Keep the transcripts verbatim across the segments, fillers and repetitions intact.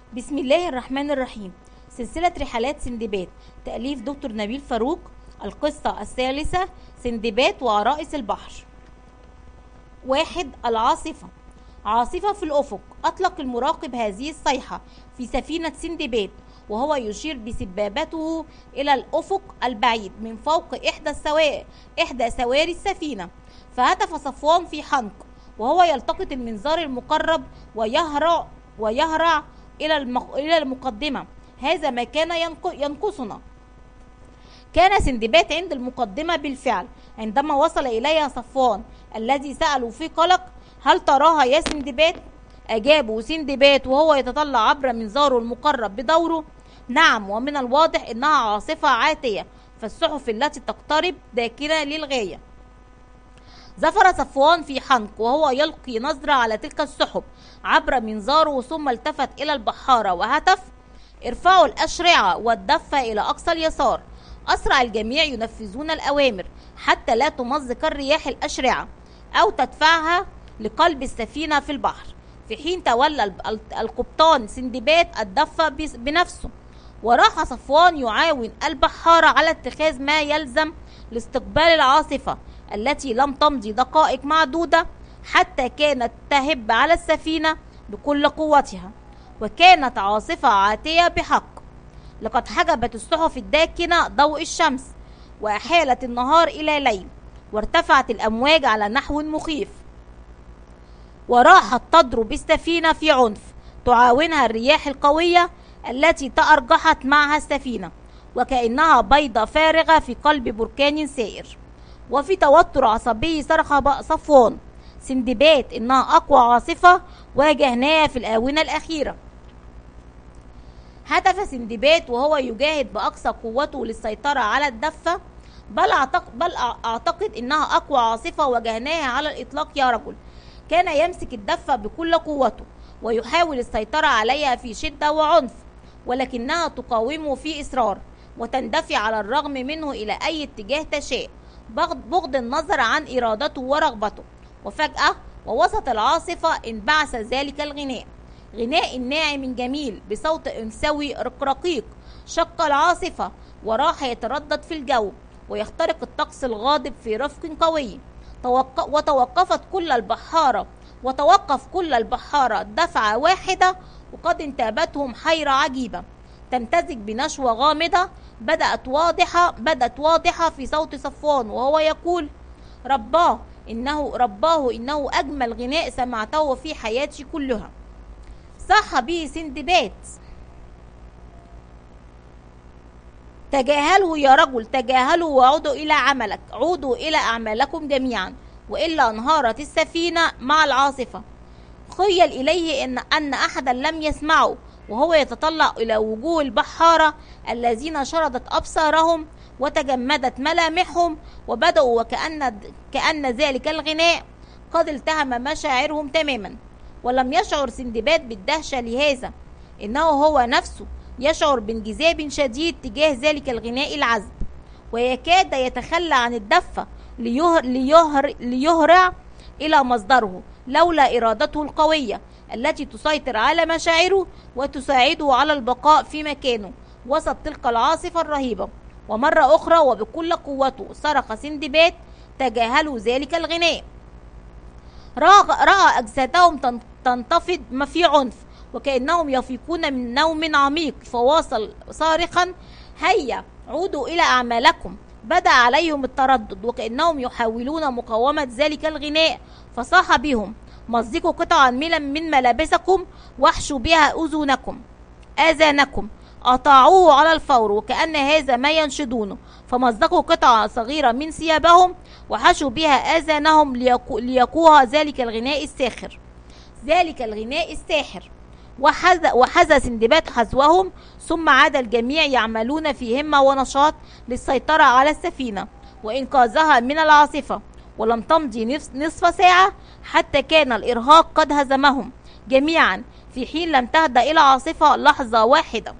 بسم الله الرحمن الرحيم. سلسلة رحلات سندباد، تأليف دكتور نبيل فاروق. القصة الثالثة، سندباد وعرائس البحر. واحد. العاصفة. عاصفة في الأفق. أطلق المراقب هذه الصيحة في سفينة سندباد وهو يشير بسبابته إلى الأفق البعيد من فوق إحدى السواري إحدى سواري السفينة، فهتف صفوان في حنق وهو يلتقط المنظار المقرب ويهرع ويهرع إلى المقدمة. هذا ما كان ينقصنا. كان سندباد عند المقدمة بالفعل. عندما وصل إليها صفوان الذي سأله في قلق: هل تراها يا سندباد؟ أجابه سندباد وهو يتطلع عبر منظاره المقرب بدوره: نعم، ومن الواضح إنها عاصفة عاتية، فالسحف التي تقترب داكنة للغاية. زفر صفوان في حنق وهو يلقي نظرة على تلك السحب عبر منظاره، ثم التفت إلى البحارة وهتف: ارفعوا الأشرعة والدفة إلى أقصى اليسار. أسرع الجميع ينفذون الأوامر حتى لا تمزق الرياح الأشرعة أو تدفعها لقلب السفينة في البحر، في حين تولى القبطان سندباد الدفة بنفسه. وراح صفوان يعاون البحارة على اتخاذ ما يلزم لاستقبال العاصفة التي لم تمضي دقائق معدودة حتى كانت تهب على السفينة بكل قوتها، وكانت عاصفة عاتية بحق. لقد حجبت السحف الداكنة ضوء الشمس وأحالت النهار إلى ليل، وارتفعت الأمواج على نحو مخيف، وراحت تضرب السفينة في عنف تعاونها الرياح القوية التي تأرجحت معها السفينة، وكأنها بيضة فارغة في قلب بركان سائر. وفي توتر عصبي صرخ صفوان: سندباد، إنها أقوى عاصفة واجهناها في الآونة الأخيرة. هتف سندباد وهو يجاهد بأقصى قوته للسيطرة على الدفة: بل أعتقد, بل أعتقد إنها أقوى عاصفة واجهناها على الإطلاق يا رجل. كان يمسك الدفة بكل قوته ويحاول السيطرة عليها في شدة وعنف، ولكنها تقاومه في إصرار وتندفع على الرغم منه إلى أي اتجاه تشاء، بغض النظر عن إرادته ورغبته. وفجأة ووسط العاصفة انبعث ذلك الغناء، غناء ناعم جميل بصوت أنثوي رقيق شق العاصفة وراح يتردد في الجو ويخترق الطقس الغاضب في رفق قوي. وتوقفت كل البحارة وتوقف كل البحارة دفعة واحدة، وقد انتابتهم حيرة عجيبة تمتزج بنشوة غامضة بدأت واضحة بدأت واضحة في صوت صفوان وهو يقول: رباه إنه رباه إنه أجمل غناء سمعته في حياتي كلها. صاح به سندباد: تجاهلوا يا رجل، تجاهلوا وعودوا إلى عملك، عودوا إلى أعمالكم جميعا، وإلا انهارت السفينة مع العاصفة. خيل إليه إن أن أحدا لم يسمعه وهو يتطلع إلى وجوه البحارة الذين شردت أبصارهم وتجمدت ملامحهم، وبدأوا وكأن كأن ذلك الغناء قد التهم مشاعرهم تماما. ولم يشعر سندباد بالدهشة لهذا، إنه هو نفسه يشعر بانجذاب شديد تجاه ذلك الغناء العذب، ويكاد يتخلى عن الدفة ليهر ليهر ليهرع إلى مصدره لولا إرادته القوية التي تسيطر على مشاعره وتساعده على البقاء في مكانه وسط تلك العاصفة الرهيبة. ومرة أخرى وبكل قوته صرخ سندباد: تجاهلوا ذلك الغناء. رأى أجسادهم تنتفض في عنف وكأنهم يفيقون من نوم عميق، فواصل صارخا: هيا عودوا إلى أعمالكم. بدأ عليهم التردد وكأنهم يحاولون مقاومة ذلك الغناء، فصاح بهم: مزقوا قطعا من ملابسكم واحشوا بها أذنكم آذانكم. أطاعوه على الفور وكأن هذا ما ينشدونه، فمزقوا قطعة صغيرة من ثيابهم وحشوا بها آذانهم ليقوها ذلك الغناء الساخر ذلك الغناء الساحر. وحز, وحز سندباد حزوهم، ثم عاد الجميع يعملون في همة ونشاط للسيطرة على السفينة وإنقاذها من العاصفة. ولم تمضي نصف ساعة حتى كان الإرهاق قد هزمهم جميعا، في حين لم تهدأ إلى العاصفة لحظة واحدة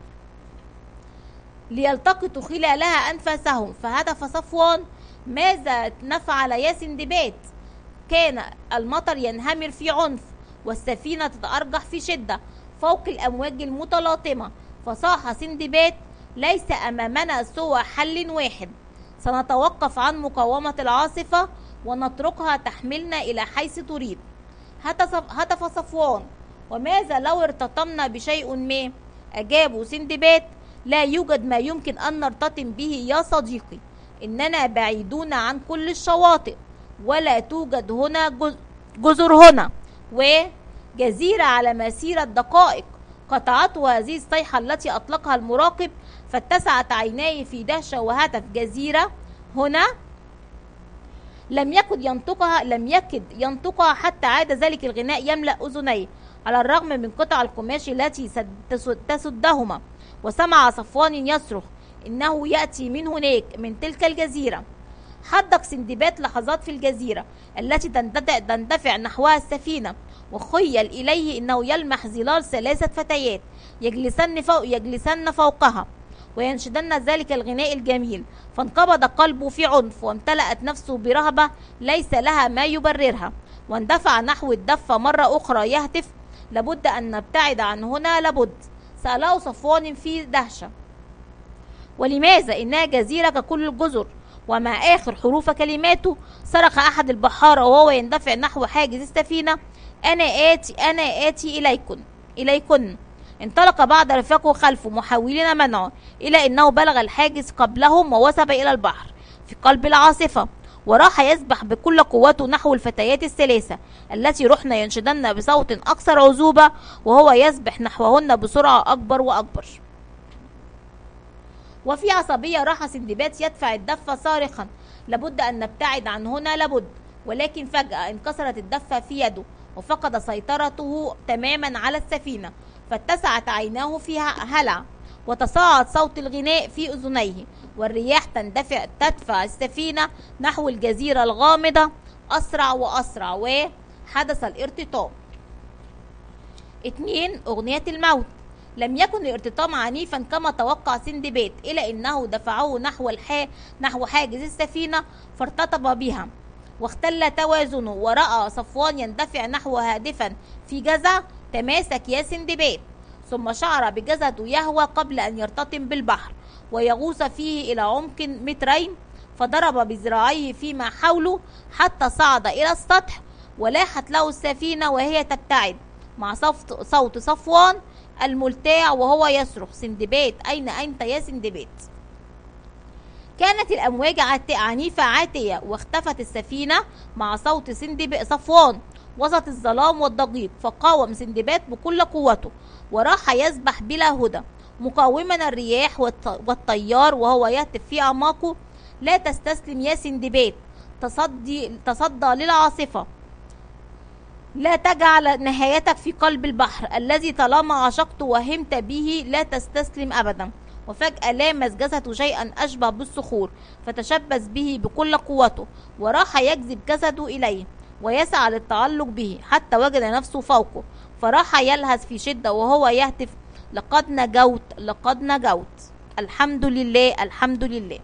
ليلتقطوا خلالها أنفاسهم. فهدف صفوان: ماذا نفعل يا سندباد؟ كان المطر ينهمر في عنف والسفينة تتأرجح في شدة، فوق الأمواج المتلاطمة، فصاح سندباد: ليس أمامنا سوى حل واحد، سنتوقف عن مقاومة العاصفة ونتركها تحملنا إلى حيث تريد. هتف صفوان: وماذا لو ارتطمنا بشيء ما؟ أجابوا سندباد: لا يوجد ما يمكن أن نرتطم به يا صديقي، إننا بعيدون عن كل الشواطئ، ولا توجد هنا جزر هنا وجزيرة على مسيرة دقائق. قطعته هذه الصيحة التي أطلقها المراقب، فاتسعت عيناي في دهشة وهتف: جزيرة هنا؟ لم يكد ينطقها لم يكد ينطقها حتى عاد ذلك الغناء يملأ أذنيه، على الرغم من قطع القماش التي تسدهما. وسمع صفوان يصرخ: إنه يأتي من هناك، من تلك الجزيرة. حدق سندباد لحظات في الجزيرة التي تندفع نحوها السفينة، وخيل إليه إنه يلمح ظلال ثلاثة فتيات يجلسن فوق يجلسن فوقها وينشدن ذلك الغناء الجميل. فانقبض قلبه في عنف، وامتلأت نفسه برهبة ليس لها ما يبررها، واندفع نحو الدفة مرة أخرى يهتف: لابد أن نبتعد عن هنا، لابد. سأله صفوان في دهشة: ولماذا؟ إنها جزيرة ككل الجزر. ومع آخر حروف كلماته صرخ أحد البحارة وهو يندفع نحو حاجز السفينة: أنا آتي أنا آتي إليكن إليكن انطلق بعض رفاقه خلفه محاولين منعه، إلى أنه بلغ الحاجز قبلهم ووثب إلى البحر في قلب العاصفة، وراح يسبح بكل قوته نحو الفتيات الثلاثة التي رحن ينشدن بصوت أكثر عذوبة، وهو يسبح نحوهن بسرعة أكبر وأكبر. وفي عصبية راح سندباد يدفع الدفة صارخا: لابد أن نبتعد عن هنا، لابد. ولكن فجأة انكسرت الدفة في يده، وفقد سيطرته تماما على السفينة، فاتسعت عيناه فيها هلع، وتصاعد صوت الغناء في أذنيه، والرياح تندفع تدفع السفينة نحو الجزيرة الغامضة أسرع وأسرع، وحدث الارتطام. اتنين. أغنية الموت. لم يكن الارتطام عنيفا كما توقع سندباد، إلى أنه دفعه نحو الحا نحو حاجز السفينة فارتطم بها واختل توازنه، ورأى صفوان يندفع نحو هادفا في جزع: تماسك يا سندباد. ثم شعر بجسده يهوى قبل أن يرتطم بالبحر ويغوص فيه إلى عمق مترين، فضرب بذراعيه فيما حوله حتى صعد إلى السطح، ولاحت له السفينة وهي تبتعد مع صوت صفوان الملتاع وهو يصرخ: سندباد، أين أنت يا سندباد؟ كانت الأمواج عنيفة عاتية، واختفت السفينة مع صوت سندباد صفوان وسط الظلام والضجيج، فقاوم سندباد بكل قوته وراح يسبح بلا هدى مقاوما الرياح والتيار، وهو يهتف في أعماقه: لا تستسلم يا سندباد، تصدي تصدى للعاصفة، لا تجعل نهايتك في قلب البحر الذي طالما عشقت وهمت به، لا تستسلم أبدا. وفجأة لامس جسده شيئا أشبه بالصخور، فتشبث به بكل قوته، وراح يجذب جسده إليه ويسعى للتعلق به حتى وجد نفسه فوقه، فراح يلهث في شدة وهو يهتف: لقد نجوت، لقد نجوت، الحمد لله، الحمد لله.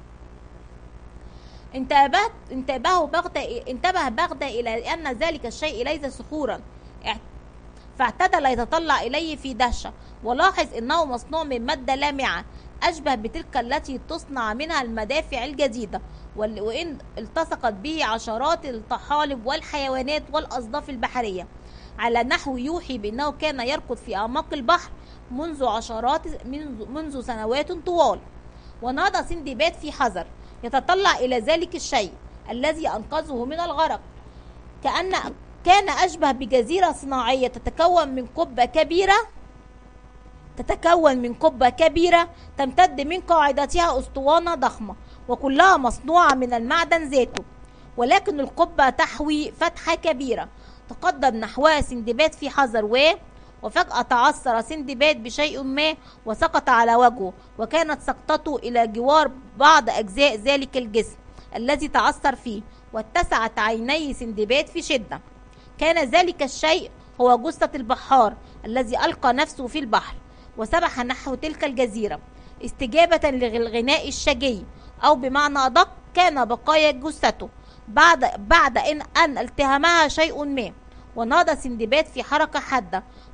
انتبهت انتبهوا بغدة انتبه بغدة إلى أن ذلك الشيء ليس صخورا، فاعتدل يتطلع إليه في دهشة، ولاحظ أنه مصنوع من مادة لامعة أشبه بتلك التي تصنع منها المدافع الجديدة، وإن التصقت به عشرات الطحالب والحيوانات والأصداف البحرية على نحو يوحي بأنه كان يركض في أعماق البحر منذ عشرات منذ, منذ سنوات طوال. ونهض سندباد في حذر يتطلع إلى ذلك الشيء الذي أنقذه من الغرق، كأن كان أشبه بجزيرة صناعية تتكون من قبة كبيرة تتكون من قبة كبيرة تمتد من قاعدتها أسطوانة ضخمة وكلها مصنوعة من المعدن ذاته، ولكن القبة تحوي فتحة كبيرة. تقدم نحوها سندباد في حذر و وفجأة تعثر سندباد بشيء ما وسقط على وجهه، وكانت سقطته إلى جوار بعض أجزاء ذلك الجسم الذي تعثر فيه، واتسعت عيني سندباد في شدة. كان ذلك الشيء هو جثة البحار الذي ألقى نفسه في البحر وسبح نحو تلك الجزيرة استجابة للغناء الشجي، أو بمعنى أدق كان بقايا جثته بعد بعد إن أن التهمها شيء ما. ونهض سندباد في حركة حادة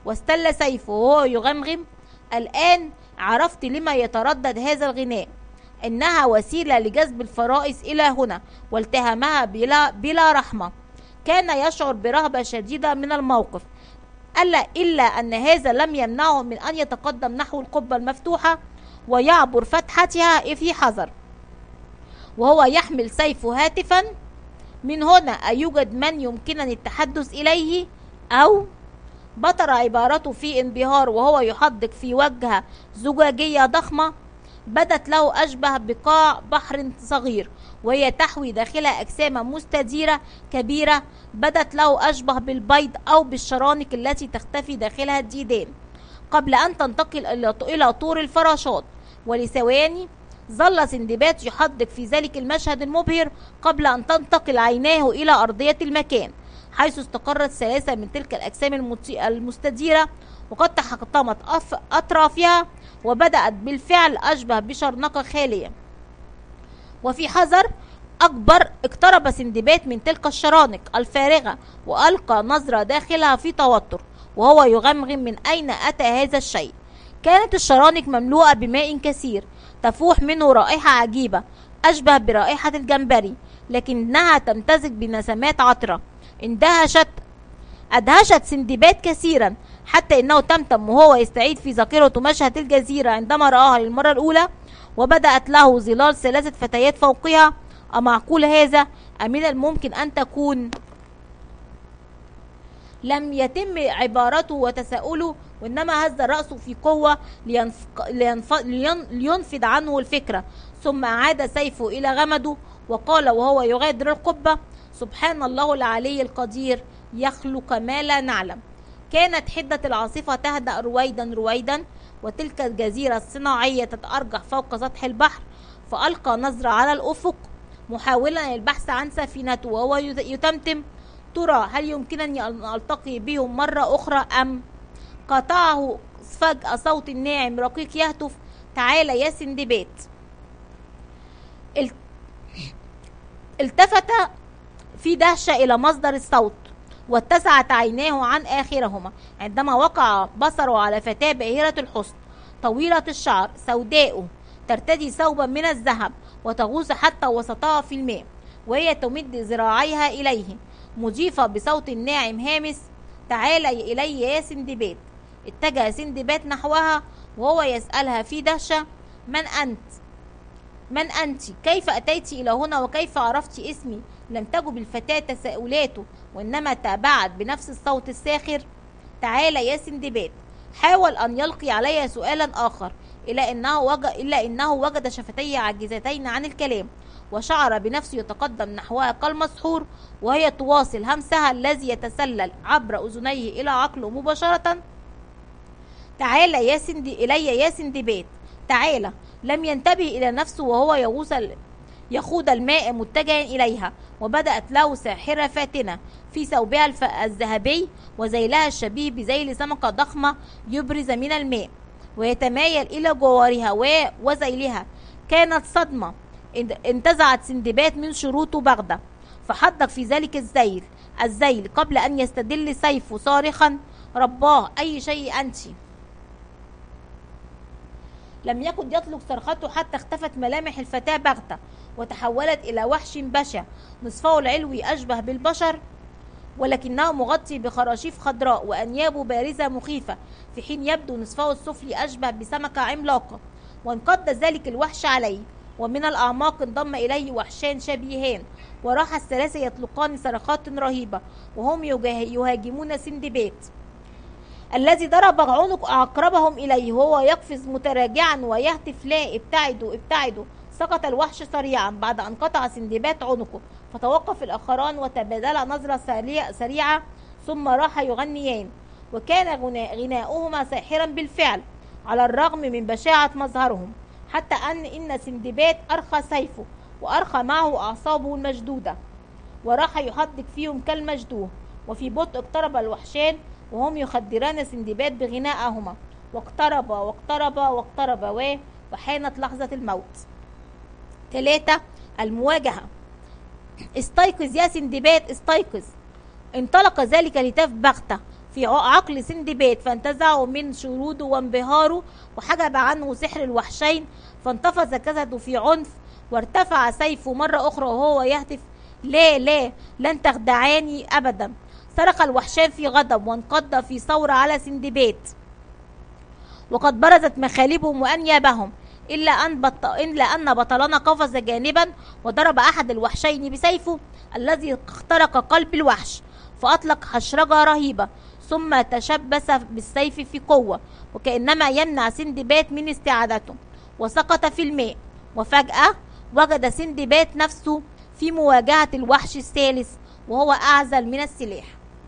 واستل سيفه وهو يغمغم: الآن عرفت لما يتردد هذا الغناء، إنها وسيلة لجذب الفرائس إلى هنا والتهمها بلا, بلا رحمة. كان يشعر برهبة شديدة من الموقف، ألا إلا أن هذا لم يمنعه من أن يتقدم نحو القبة المفتوحة ويعبر فتحتها في حذر وهو يحمل سيفه هاتفا: من هنا أيوجد من يمكنني التحدث إليه؟ أو بطر عبارته في انبهار وهو يحدق في وجهة زجاجية ضخمة بدت له أشبه بقاع بحر صغير، وهي تحوي داخلها أجسام مستديرة كبيرة بدت له أشبه بالبيض أو بالشرانق التي تختفي داخلها الديدان قبل أن تنتقل إلى طور الفراشات. ولثواني ظل سندباد يحدق في ذلك المشهد المبهر قبل أن تنتقل عيناه إلى أرضية المكان، حيث استقرت ثلاثة من تلك الأجسام المستديرة وقد تحطمت أطرافها وبدأت بالفعل أشبه بشرنقة خالية. وفي حذر أكبر اقترب سندباد من تلك الشرانق الفارغة وألقى نظرة داخلها في توتر وهو يغمغم: من أين أتى هذا الشيء؟ كانت الشرانق مملوءة بماء كثير تفوح منه رائحة عجيبة أشبه برائحة الجمبري، لكنها تمتزج بنسمات عطرة. اندهشت أدهشت سندباد كثيرا حتى إنه تمتم وهو يستعيد في ذاكرته مشهد الجزيرة عندما رآها للمرة الأولى، وبدأت له ظلال ثلاثة فتيات فوقها. أمعقول هذا؟ أم من الممكن أن تكون؟ لم يتم عبارته وتساؤله، وإنما هز رأسه في قوة لينف... لينف... لين... لينفذ عنه الفكرة، ثم أعاد سيفه إلى غمده وقال وهو يغادر القبة: سبحان الله العلي القدير، يخلق ما لا نعلم. كانت حدة العاصفة تهدأ رويدا رويدا، وتلك الجزيرة الصناعية تتأرجح فوق سطح البحر. فألقى نظرة على الأفق محاولا البحث عن سفينته وهو يتمتم: ترى هل يمكنني أن ألتقي بهم مرة أخرى أم؟ قطعه فجأة صوت ناعم رقيق يهتف: تعال يا سندباد. التفت في دهشة إلى مصدر الصوت واتسعت عيناه عن آخرهما عندما وقع بصره على فتاة باهرة الحسن طويلة الشعر سوداء ترتدي ثوبا من الذهب وتغوص حتى وسطها في الماء، وهي تمد ذراعيها إليه مضيفة بصوت ناعم هامس: تعال إلي يا سندباد. اتجه سندباد نحوها وهو يسألها في دهشة: من أنت؟ من أنت؟ كيف أتيت إلى هنا وكيف عرفت اسمي؟ لم تجب الفتاة تساؤلاته، وإنما تابعت بنفس الصوت الساخر: تعال يا سندباد. حاول أن يلقي علي سؤالا آخر، إلا إنه وجد, إلا إنه وجد شفتيه عاجزتين عن الكلام، وشعر بنفسه يتقدم نحوها كالمسحور وهي تواصل همسها الذي يتسلل عبر أذنيه إلى عقله مباشرة: تعال يا سند إلي يا سندباد، تعال. لم ينتبه إلى نفسه وهو يغوص يخوض الماء متجها إليها، وبدأت له ساحرة فاتنة في ثوبها الذهبي وذيلها الشبيه بذيل سمكة ضخمة يبرز من الماء ويتمايل إلى جوارها وذيلها. كانت صدمة انتزعت سندباد من شروطه بغدة، فحدق في ذلك الذيل الذيل قبل أن يستدل سيفه صارخا: رباه، أي شيء أنت؟ لم يكن يطلق صرخته حتى اختفت ملامح الفتاة بغتة وتحولت إلى وحش بشع نصفه العلوي أشبه بالبشر ولكنه مغطي بخراشيف خضراء وأنيابه بارزة مخيفة، في حين يبدو نصفه السفلي أشبه بسمكة عملاقة. وانقض ذلك الوحش عليه، ومن الأعماق انضم إليه وحشان شبيهان، وراح الثلاثة يطلقان صرخات رهيبة وهم يهاجمون سندباد الذي ضرب عنق أقربهم إليه وهو يقفز متراجعا ويهتف: لا، ابتعدوا ابتعدوا. سقط الوحش سريعا بعد أن قطع سندباد عنقه، فتوقف الآخران وتبادلا نظرة سريعة ثم راح يغنيان، وكان غناؤهما ساحرا بالفعل على الرغم من بشاعة مظهرهم، حتى أن إن سندباد أرخى سيفه وأرخى معه أعصابه المشدودة وراح يحدق فيهم كالمجدوه. وفي بطء اقترب الوحشان وهم يخدران سندباد بغناءهما، واقترب واقترب واقترب وحانت لحظة الموت. ثلاثة. المواجهة. استيقظ يا سندباد، استيقظ. انطلق ذلك الهتاف بغتة، في عقل سندباد فانتزعه من شروده وانبهاره، وحجب عنه سحر الوحشين، فانتفض جسده في عنف، وارتفع سيفه مرة أخرى وهو يهتف: لا لا لن تخدعاني أبدا. صرخ الوحشان في غضب وانقض في ثورة على سندباد، وقد برزت مخالبهم وأنيابهم، إلا أن, بط... إلا أن بطلنا قفز جانبا وضرب أحد الوحشين بسيفه الذي اخترق قلب الوحش، فأطلق حشرجة رهيبة، ثم تشبث بالسيف في قوة وكأنما يمنع سندباد من استعادته، وسقط في الماء. وفجأة وجد سندباد نفسه في مواجهة الوحش الثالث وهو أعزل من السلاح،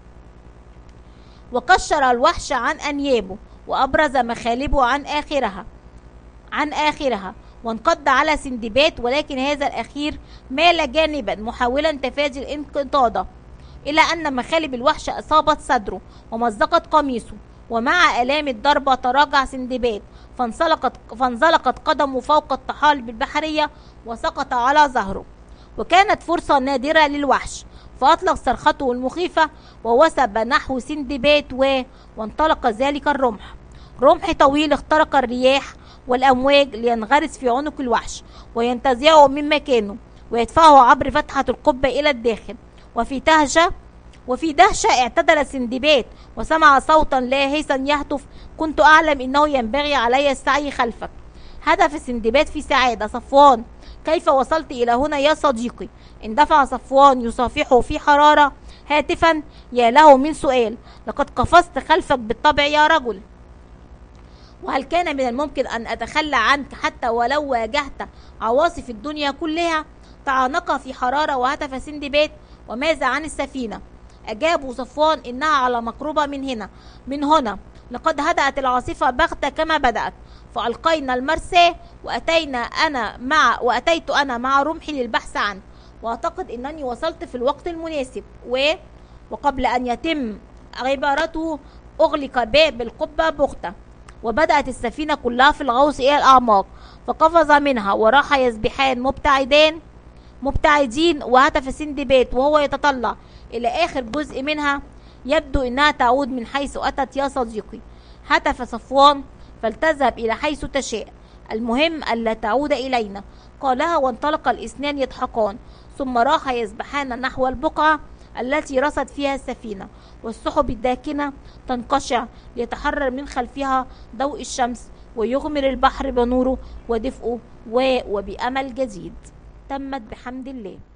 وكشر الوحش عن أنيابه وأبرز مخالبه عن آخرها عن آخرها وانقض على سندباد، ولكن هذا الأخير مال جانبا محاولا تفادي الانقضاض، إلى أن مخالب الوحش أصابت صدره ومزقت قميصه، ومع آلام الضربة تراجع سندباد، فانزلقت, فانزلقت قدمه فوق الطحالب البحرية وسقط على ظهره. وكانت فرصة نادرة للوحش، فأطلق صرخته المخيفة ووثب نحو سندباد و... وانطلق ذلك الرمح، رمح طويل اخترق الرياح والأمواج لينغرس في عنق الوحش وينتزعه من مكانه ويدفعه عبر فتحة القبة إلى الداخل. وفي دهشة وفي دهشة اعتدل سندباد وسمع صوتا لاهثا يهتف: كنت أعلم إنه ينبغي علي السعي خلفك. هدف سندباد في سعادة: صفوان، كيف وصلت إلى هنا يا صديقي؟ اندفع صفوان يصافحه في حرارة هاتفا: يا له من سؤال، لقد قفزت خلفك بالطبع يا رجل، وهل كان من الممكن أن أتخلى عنك حتى ولو واجهت عواصف الدنيا كلها؟ تعانق في حرارة وهتف سندباد: وماذا عن السفينة؟ أجابوا صفوان: إنها على مقربة من هنا من هنا لقد هدأت العاصفة بغتة كما بدأت، فألقينا المرسى وأتينا أنا مع وأتيت أنا مع رمحي للبحث عنه، وأعتقد أنني وصلت في الوقت المناسب. و وقبل أن يتم عبارته أغلق باب القبة بغتة، وبدأت السفينة كلها في الغوص إلى الأعماق، فقفز منها وراح يسبحان مبتعدان مبتعدين. وهتف سندباد وهو يتطلع إلى آخر جزء منها: يبدو أنها تعود من حيث أتت يا صديقي. هتف صفوان: فلتذهب إلى حيث تشاء، المهم ألا تعود إلينا، قالها، وانطلق الاثنان يضحكان، ثم راح يسبحان نحو البقعة التي رست فيها السفينة، والسحب الداكنة تنقشع ليتحرر من خلفها ضوء الشمس ويغمر البحر بنوره ودفئه وبأمل جديد. تمت بحمد الله.